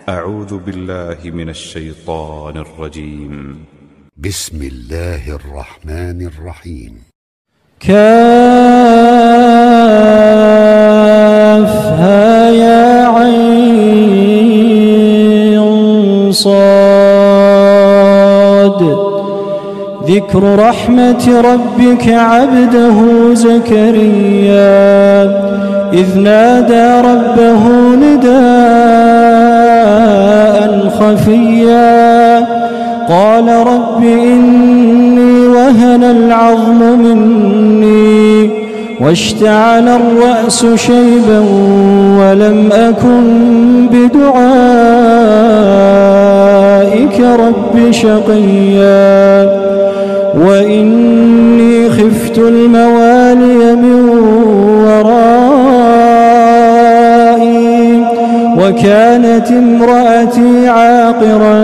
أعوذ بالله من الشيطان الرجيم. بسم الله الرحمن الرحيم. كافها يا عين صاد. ذكر رحمة ربك عبده زكريا إذ نادى ربه نداء خفيا قال رب إني وهن العظم مني واشتعل الرأس شيبا ولم أكن بدعائك رب شقيا وإني خفت الموالي من ورائي وكانت امرأتي عاقرا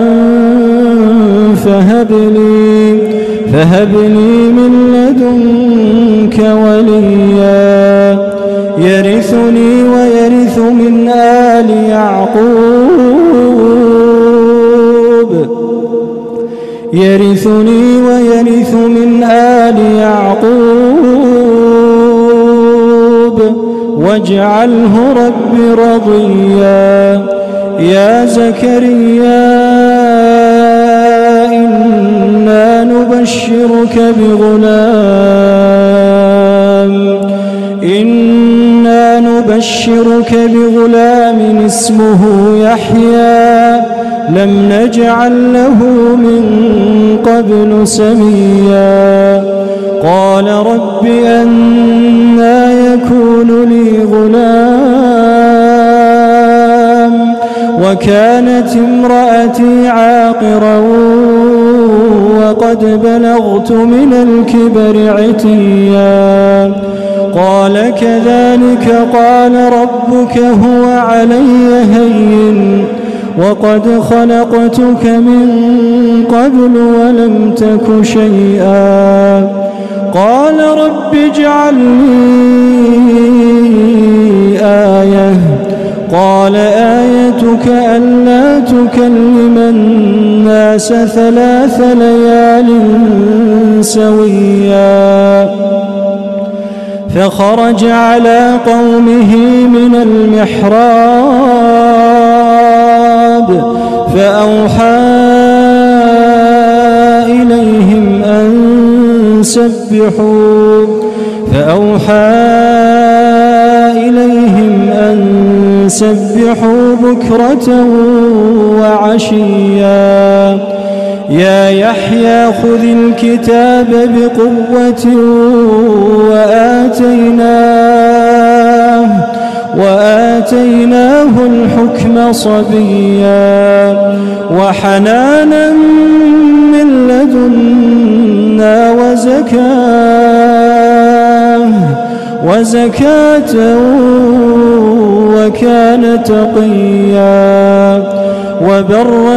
فهب لي من لدنك وليا يرثني ويرث من آل يعقوب واجعله رب رضيا. يا زكريا إنا نبشرك بغلام اسمه يحيى لم نجعل له من قبل سميا. قال رب أنى يكون لي غلام وكانت امرأتي عاقرا وقد بلغت من الكبر عتيا. قال كذلك قال ربك هو علي هين وقد خلقتك من قبل ولم تك شيئا. قال رب اجعل لي آية. قال آيتك ألا تكلم الناس 3 ليال سويا. فخرج على قومه من المحراب فأوحى إليهم أن سبحوا بكرة وعشيا. يا يحيى خذ الكتاب بقوة وآتيناه الحكم صبيا وحنانا من لدنا وزكاة وكان تقيا وبرا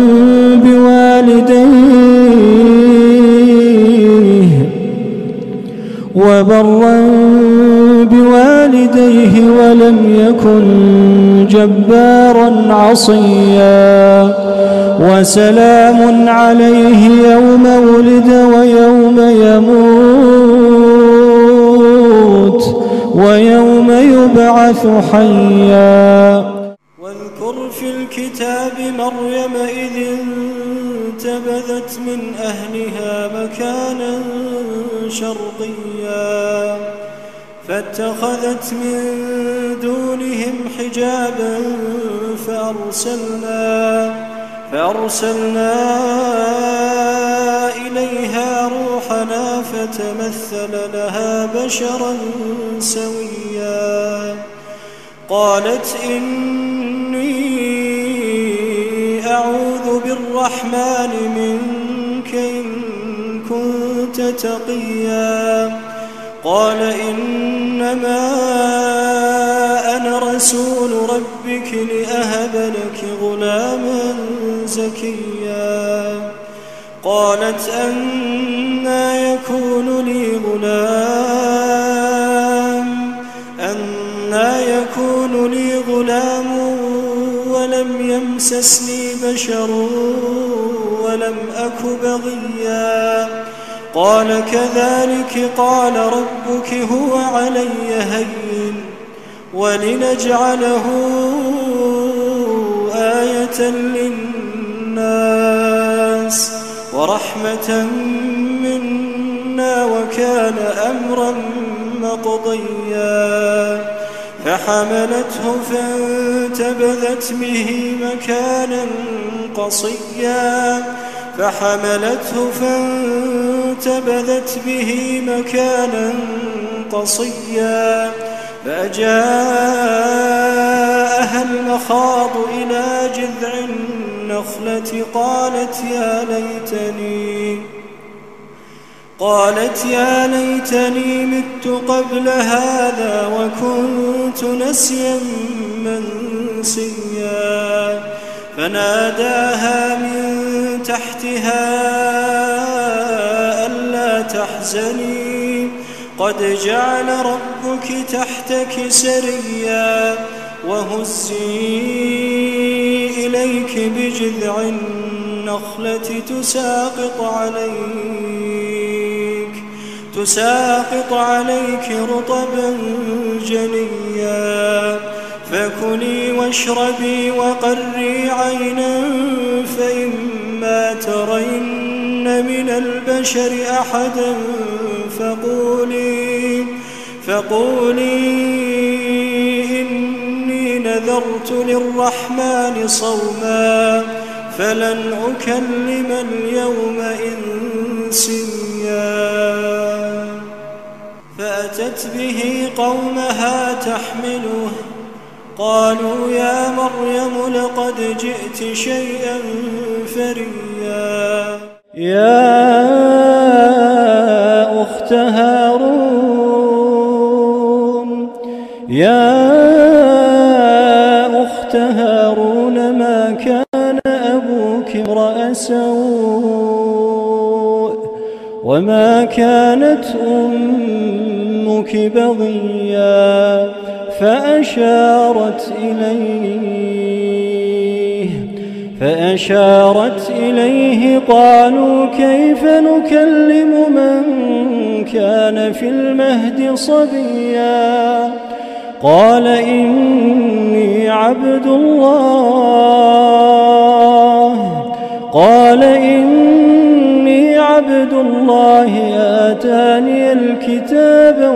بوالديه ولم يكن جبارا عصيا. وسلام عليه يوم ولد ويوم يموت ويوم يبعث حيا. واذكر في الكتاب مريم إذ انتبذت من أهلها مكانا شرقيا فاتخذت من دونهم حجابا فأرسلنا إليها روحنا فتمثل لها بشرا سويا. قالت إني أعوذ بالرحمن منك إن كنت تقيا. قال إنما أنا رسول ربك لأهب لك غلاما زكيا. قالت أنى يكون لي غلام ولم يمسسني بشر ولم أك بغيا قال كذلك قال ربك هو علي هين ولنجعله آية للناس ورحمة منا وكان أمرا مقضيا فحملته فانتبذت به مكانا قصيا فأجاءها المخاض إلى جذع النخلة قالت يا ليتني مت قبل هذا وكنت نسيا منسيا فناداها من تحتها ألا تحزني قد جعل ربك تحتك سريا وهزي إليك بجذع النخلة تساقط عليك رطبا جنيا فكلي واشربي وقري عينا فإما ترين من البشر أحدا فقولي إني نذرت للرحمن صوما فلن أكلم اليوم إنسيا فأتت به قومها تحمله قالوا يا مريم لقد جئت شيئا فريا يا أخت هارون ما كان أبوك امرأ سوء وما كانت أمك بغيا فأشارت إليه قالوا كيف نكلم من كان في المهد صبيا قال إني عبد الله آتاني الكتاب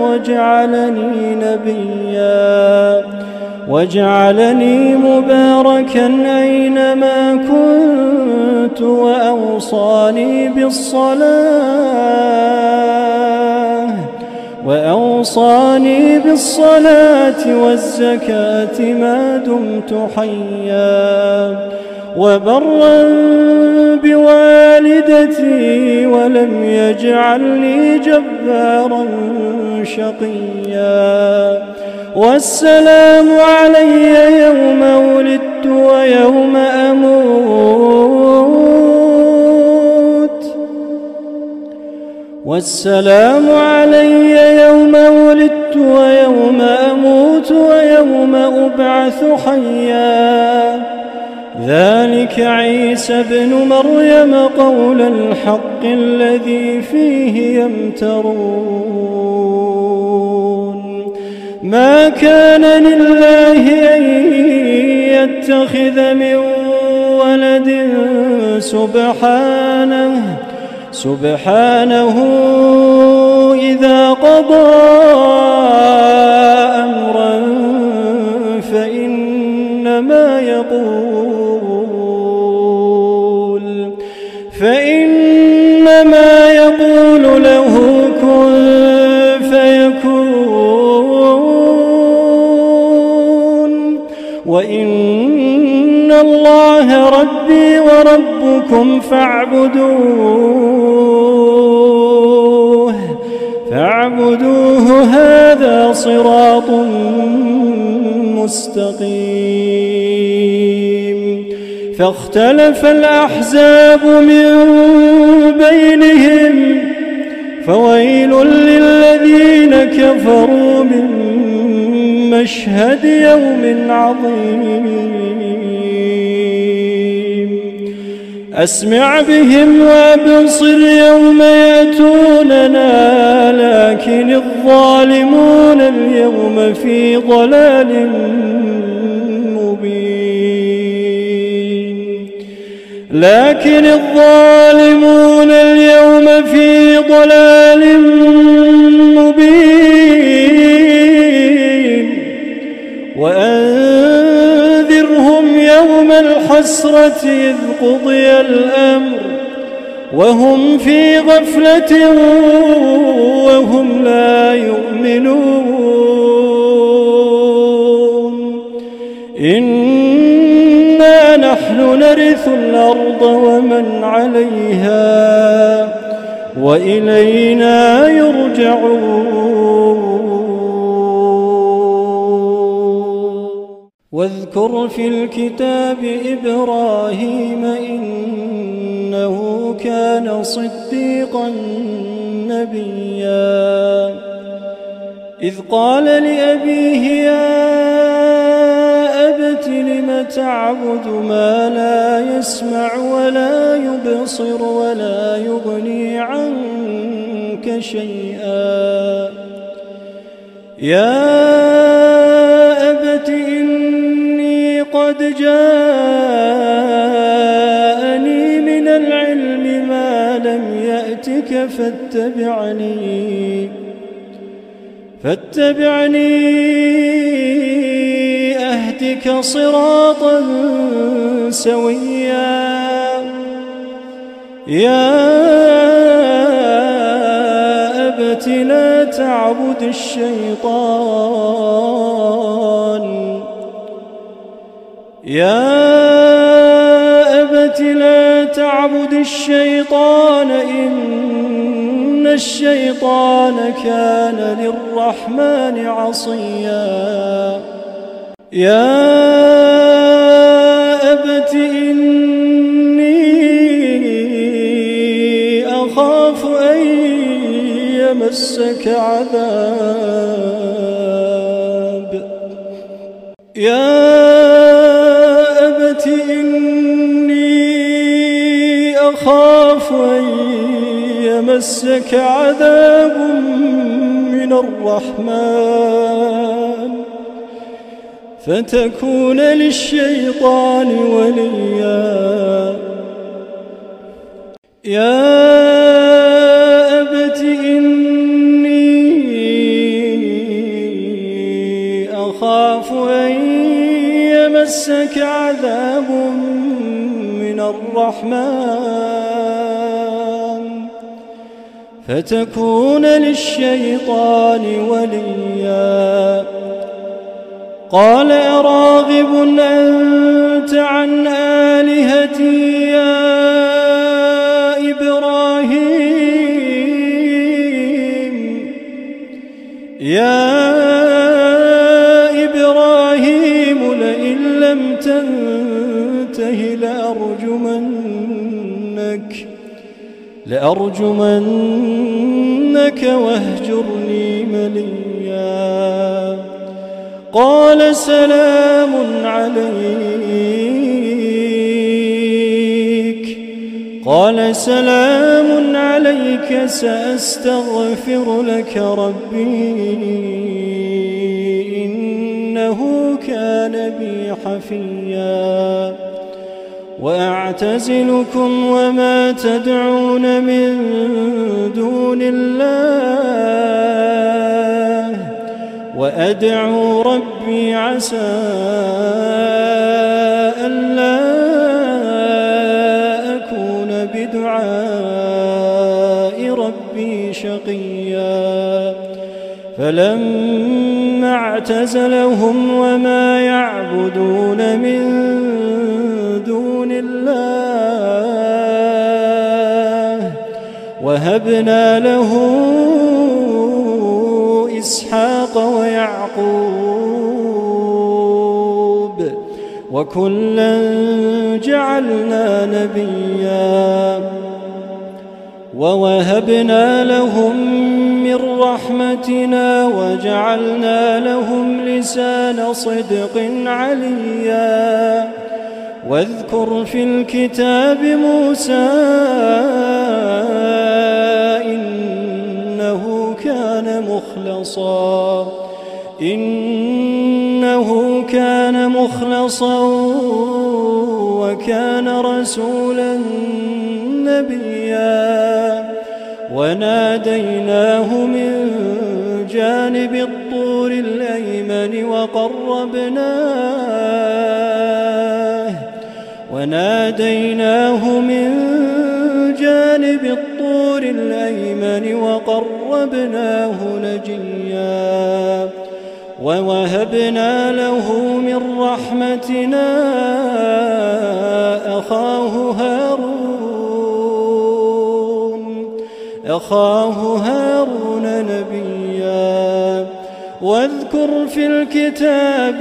وجعلني مباركا أينما كنت وأوصاني بالصلاة والزكاة ما دمت حيا وبرا بوالدتي ولم يجعلني جبارا شقيا والسلام علي يوم ولدت ويوم أموت ويوم أبعث حيا ذلك عيسى ابن مريم قول الحق الذي فيه يمترون ما كان لله أن يتخذ من ولد سبحانه إذا قضى أمرا فإنما يقول له كن فيكون وإن الله ربي وربكم فاعبدوه هذا صراط مستقيم فاختلف الأحزاب من بينهم فويل للذين كفروا من مشهد يوم عظيم أسمع بهم وأبصر يوم يأتوننا، لكن الظالمون اليوم في ضلال مبين. لكن الظالمون اليوم في ضلال مبين. وأنذرهم يوم الحسرة إذ قضي الأمر وهم في غفلة وهم لا يؤمنون. إنا نحن نرث الأرض ومن عليها وإلينا يرجعون. واذكر في الكتاب إبراهيم إنه كان صديقا نبيا، إذ قال لأبيه يا أبت لم تعبد ما لا يسمع ولا يبصر ولا يغني عنك شيئا. يا أبت إني قد جاءني من العلم ما لم يأتك فاتبعني أهدك صراطا سويا. يا أبت لا تعبد الشيطان. يا أبت لا تعبد الشيطان إن الشيطان كان للرحمن عصيا. يا أبت إني أخاف أن يمسك عذاب. يا أبت إني أخاف أن يمسك عذاب من الرحمن فتكون للشيطان وليا. يا أبت إني أخاف أن يمسك عذاب من الرحمن فتكون للشيطان وليا. قال أراغب أنت عن آلهتي يا إبراهيم؟ يا إبراهيم لئن لم تنته لأرجمنك واهجرني مليا. قال سلام عليك سأستغفر لك ربي إنه كان بي حفيا. وأعتزلكم وما تدعون من دون الله وأدعو ربي عسى ألا أكون بدعاء ربي شقيا. فلما اعتزلهم وما يعبدون من دون الله وهبنا له إسحاق ويعقوب وكلا جعلنا نبيا. ووهبنا لهم من رحمتنا وجعلنا لهم لسان صدق عليا. واذكر في الكتاب موسى إنه كان مخلصا وكان رسولا نبيا وناديناه من جانب الطور الأيمن وقربناه نجيا ووهبنا له من رحمتنا أخاه هارون نبيا واذكر في الكتاب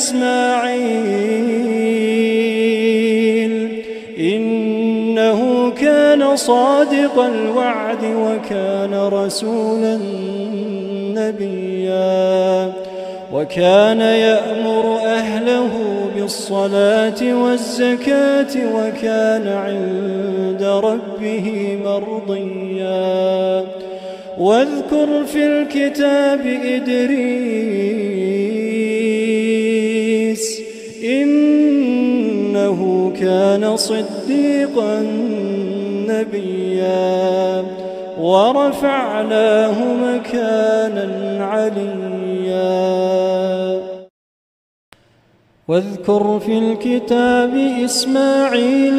إسماعيل إنه كان صادق الوعد وكان رسولا نبيا وكان يأمر أهله بالصلاة والزكاة وكان عند ربه مرضيا واذكر في الكتاب إدريس إنه كان صديقا نبيا ورفعناه مكانا عليا واذكر في الكتاب إسماعيل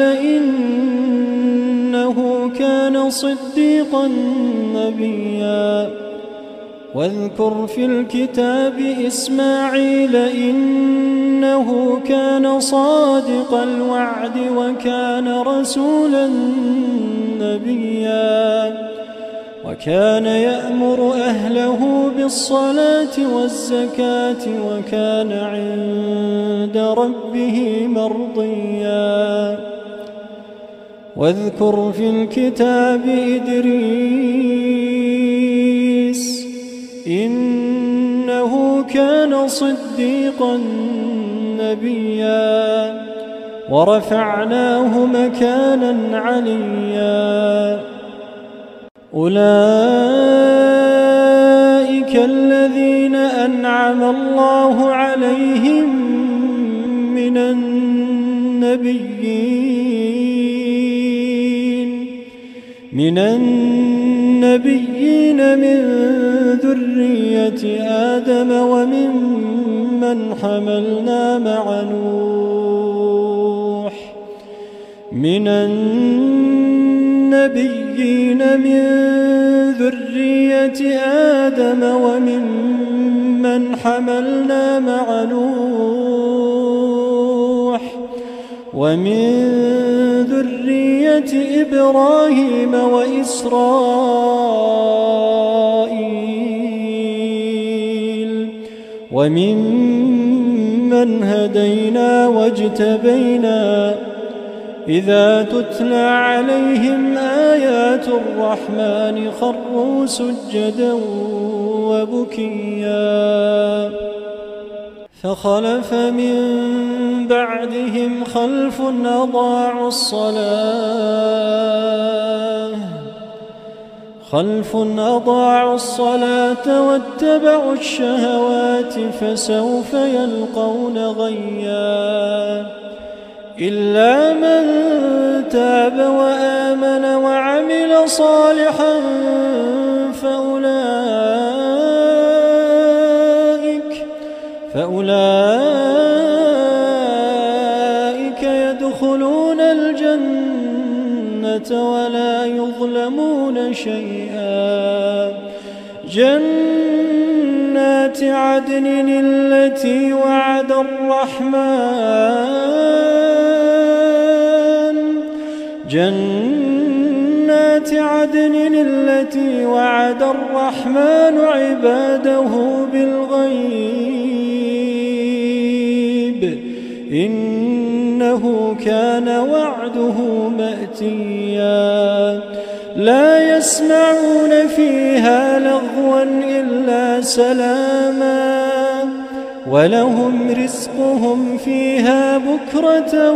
إنه كان صديقا نبيا واذكر في الكتاب إسماعيل إنه كان صادق الوعد وكان رسولا نبيا وكان يأمر أهله بالصلاة والزكاة وكان عند ربه مرضيا واذكر في الكتاب إدريس إنه كان صديقا نبيا ورفعناه مكانا عليا أولئك الذين أنعم الله عليهم من النبيين من ذرية آدم وممن حملنا مع نوح من النبيين من ذرية آدم وممن حملنا مع نوح ومن ذرية إبراهيم وإسرائيل وممن هدينا واجتبينا إذا تتلى عليهم آيات الرحمن خروا سجدا وبكيا فخلف من بعدهم خلف أضاعوا الصلاة واتبعوا الشهوات فسوف يلقون غيا إلا من تاب وآمن وعمل صالحا فأولئك يدخلون الجنة ولا يظلمون شيئا جنات عدن التي وعد الرحمن عباده بالغيب إنه كان وعده مأتيا لا يسمعون فيها لغوا إلا سلاما ولهم رزقهم فيها بكرة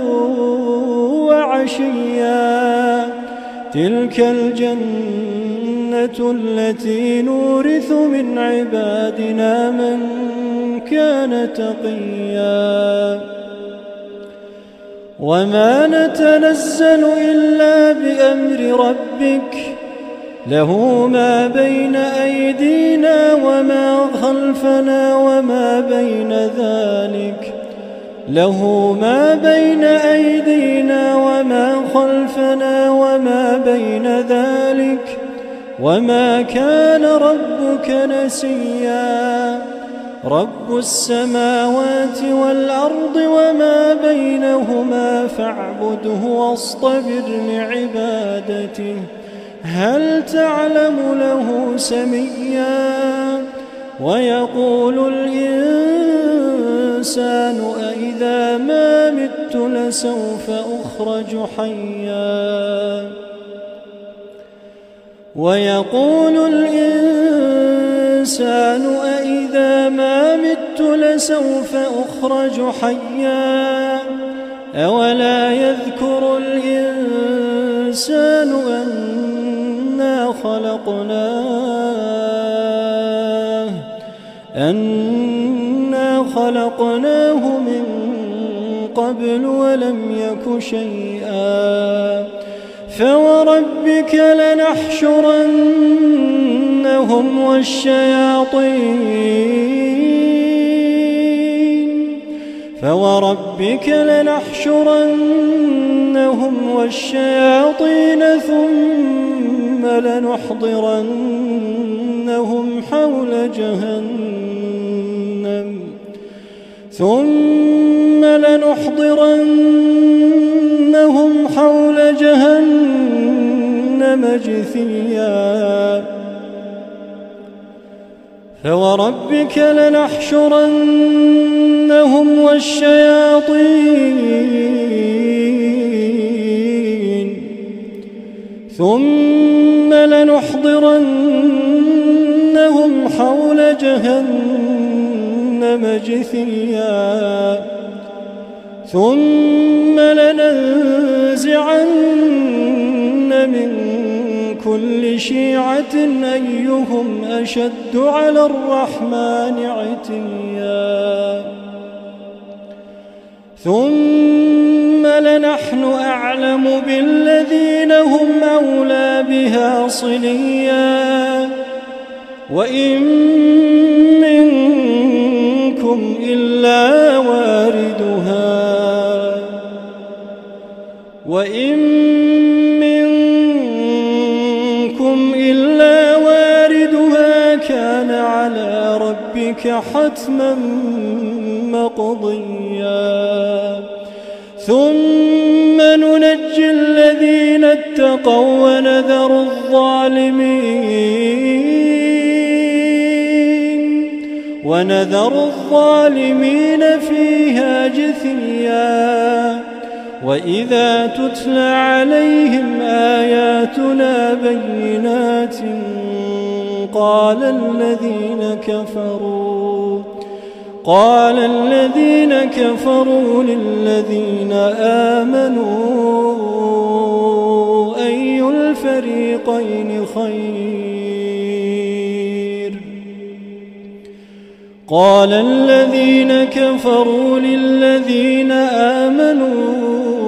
وعشيا تلك الجنة التي نورث من عبادنا من كان تقيا وما نتنزل إلا بأمر ربك له ما بين أيدينا وما خلفنا وما بين ذلك له ما بين أيدينا وما خلفنا وما بين ذلك وما كان ربك نسيا رب السماوات والأرض وما بينهما فاعبده واصطبر لعبادته هل تعلم له سميا ويقول الإنسان أإذا ما مت لسوف أخرج حيا ويقول الإنسان أإذا ما مت لسوف أخرج حيا أولا يذكر الإنسان أنا خلقناه من قبل ولم يك شيئا فوربك لنحشرنهم والشياطين ثم لنحضرنهم حول جهنم جثيا فوربك لنحشرنهم والشياطين ثم لنحضرنهم حول جهنم جثيا ثم لننزعن من كل شيعة أيهم أشد على الرحمن عتيا ثم لنحن أعلم بالذين هم أولى بها صليا وإن منكم إلا واردها كان على ربك حتما مقضيا ثم ننجي الذين اتقوا ونذر الظالمين فيها جثيا وإذا تتلى عليهم آياتنا بينات قال الذين كفروا للذين آمنوا أي الفريقين خير قال الذين كفروا للذين آمنوا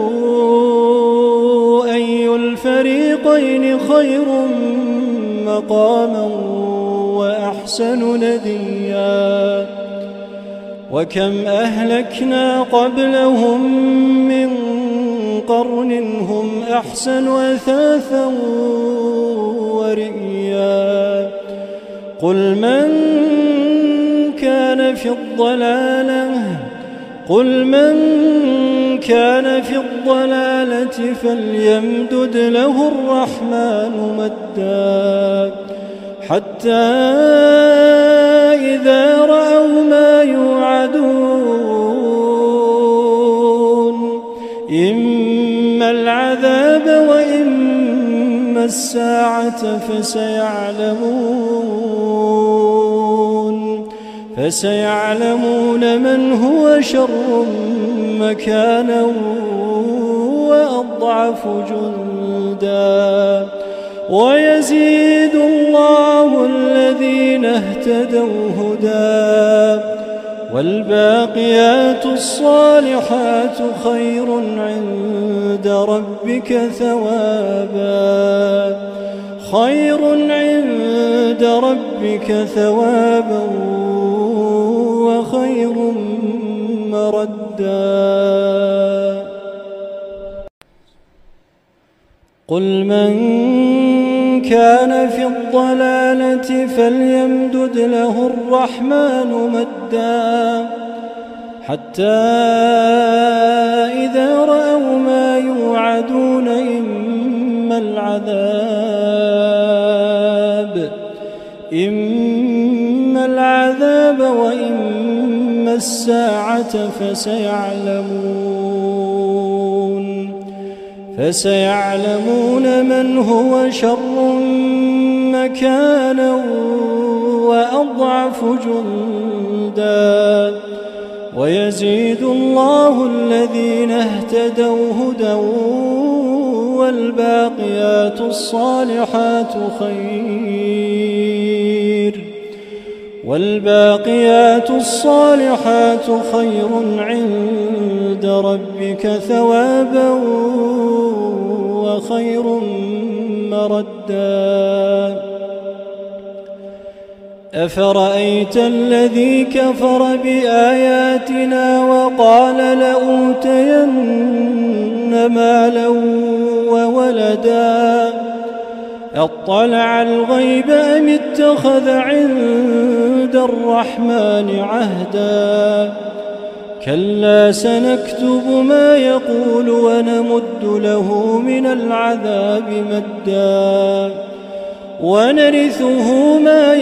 أي الفريقين خير مقاما وأحسن نديا وكم أهلكنا قبلهم من قرن هم أحسن أثاثا ورئيا قل من كان في الضلالة فليمدد له الرحمن مدا حتى إذا رأوا ما يوعدون إما العذاب وإما الساعة فسيعلمون من هو شر مكانا وأضعف جندا ويزيد الله الذين اهتدوا هدى والباقيات الصالحات خير عند ربك ثوابا وخير مردا. قل من كان في الضلالة فليمدد له الرحمن مدا حتى إذا رأوا ما يوعدون إما العذاب وإما الساعة فسيعلمون من هو شر مكانا وأضعف جندا ويزيد الله الذين اهتدوا هدى والباقيات الصالحات خير عند ربك ثوابا وخير مردا. أفرأيت الذي كفر بآياتنا وقال لأوتين مالا وولدا أطلع الغيب أم اتخذ عند الرحمن عهدا كلا سنكتب ما يقول ونمد له من العذاب مدا ونرثه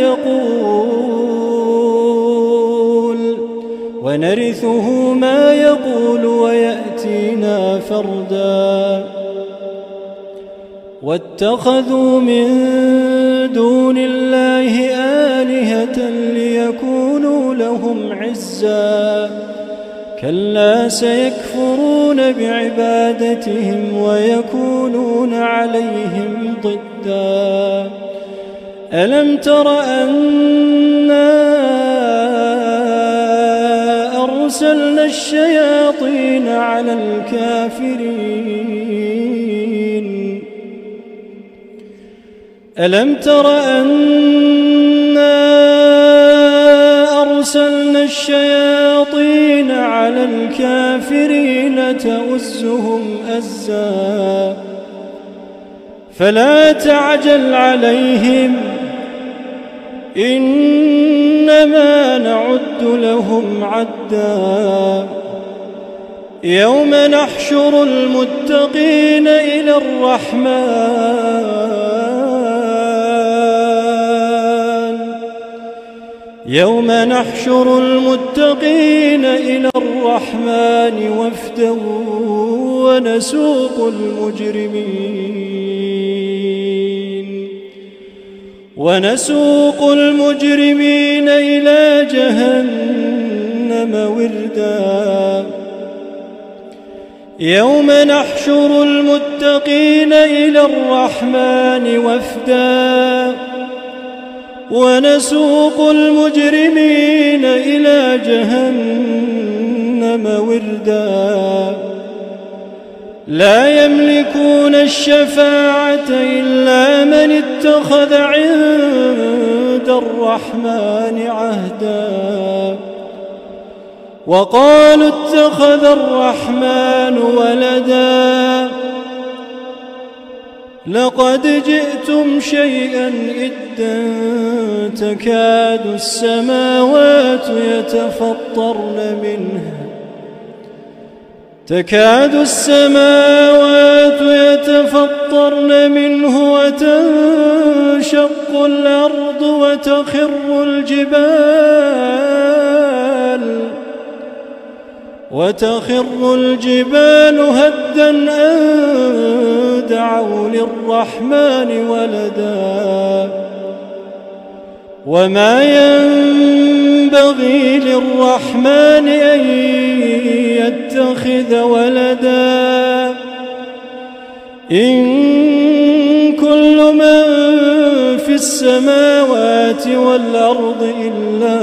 ما يقول ويأتينا فردا. واتخذوا من دون الله آلهة ليكونوا لهم عزا كلا سيكفرون بعبادتهم ويكونون عليهم ضدا. ألم تر أنا أرسلنا الشياطين على الكافرين ألم تر أنا أرسلنا الشياطين على الكافرين تؤزهم أزا فلا تعجل عليهم إنما نعد لهم عدا يوم نحشر المتقين إلى الرحمن وفدا ونسوق المجرمين إلى جهنم وردا. يوم نحشر المتقين إلى الرحمن وفدا ونسوق المجرمين إلى جهنم وردا. لا يملكون الشفاعة إلا من اتخذ عند الرحمن عهدا وقالوا اتخذ الرحمن ولدا لقد جئتم شيئا إدا تكاد السماوات يتفطرن منه وتنشق الأرض وتخر الجبال هدا أن دعوا للرحمن ولدا وما ينبغي ينبغي للرحمن أن يتخذ ولدا إن كل من في السماوات والأرض إلا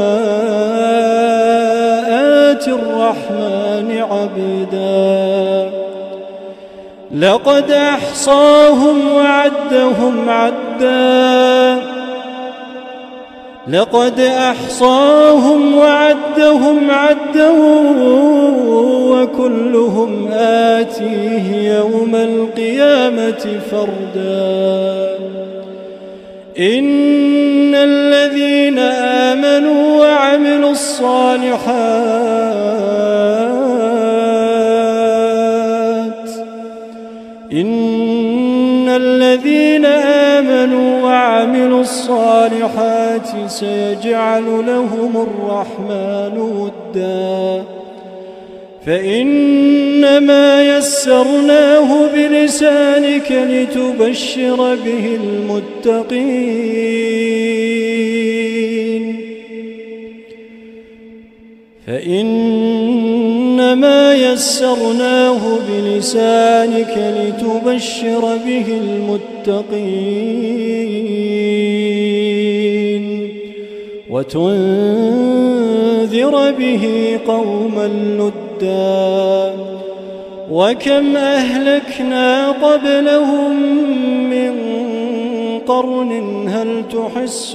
آتي الرحمن عبدا لقد أحصاهم وعدهم عدا وكلهم آتيه يوم القيامة فردا إن الذين آمنوا وعملوا الصالحات سيجعل لهم الرحمن ودا فإنما يسرناه بلسانك لتبشر به المتقين وتنذر به قوما لدا وكم أهلكنا قبلهم من قرن هل تحس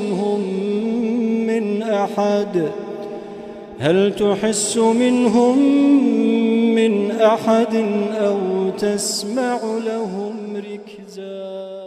منهم من أحد أو تسمع لهم ركزا.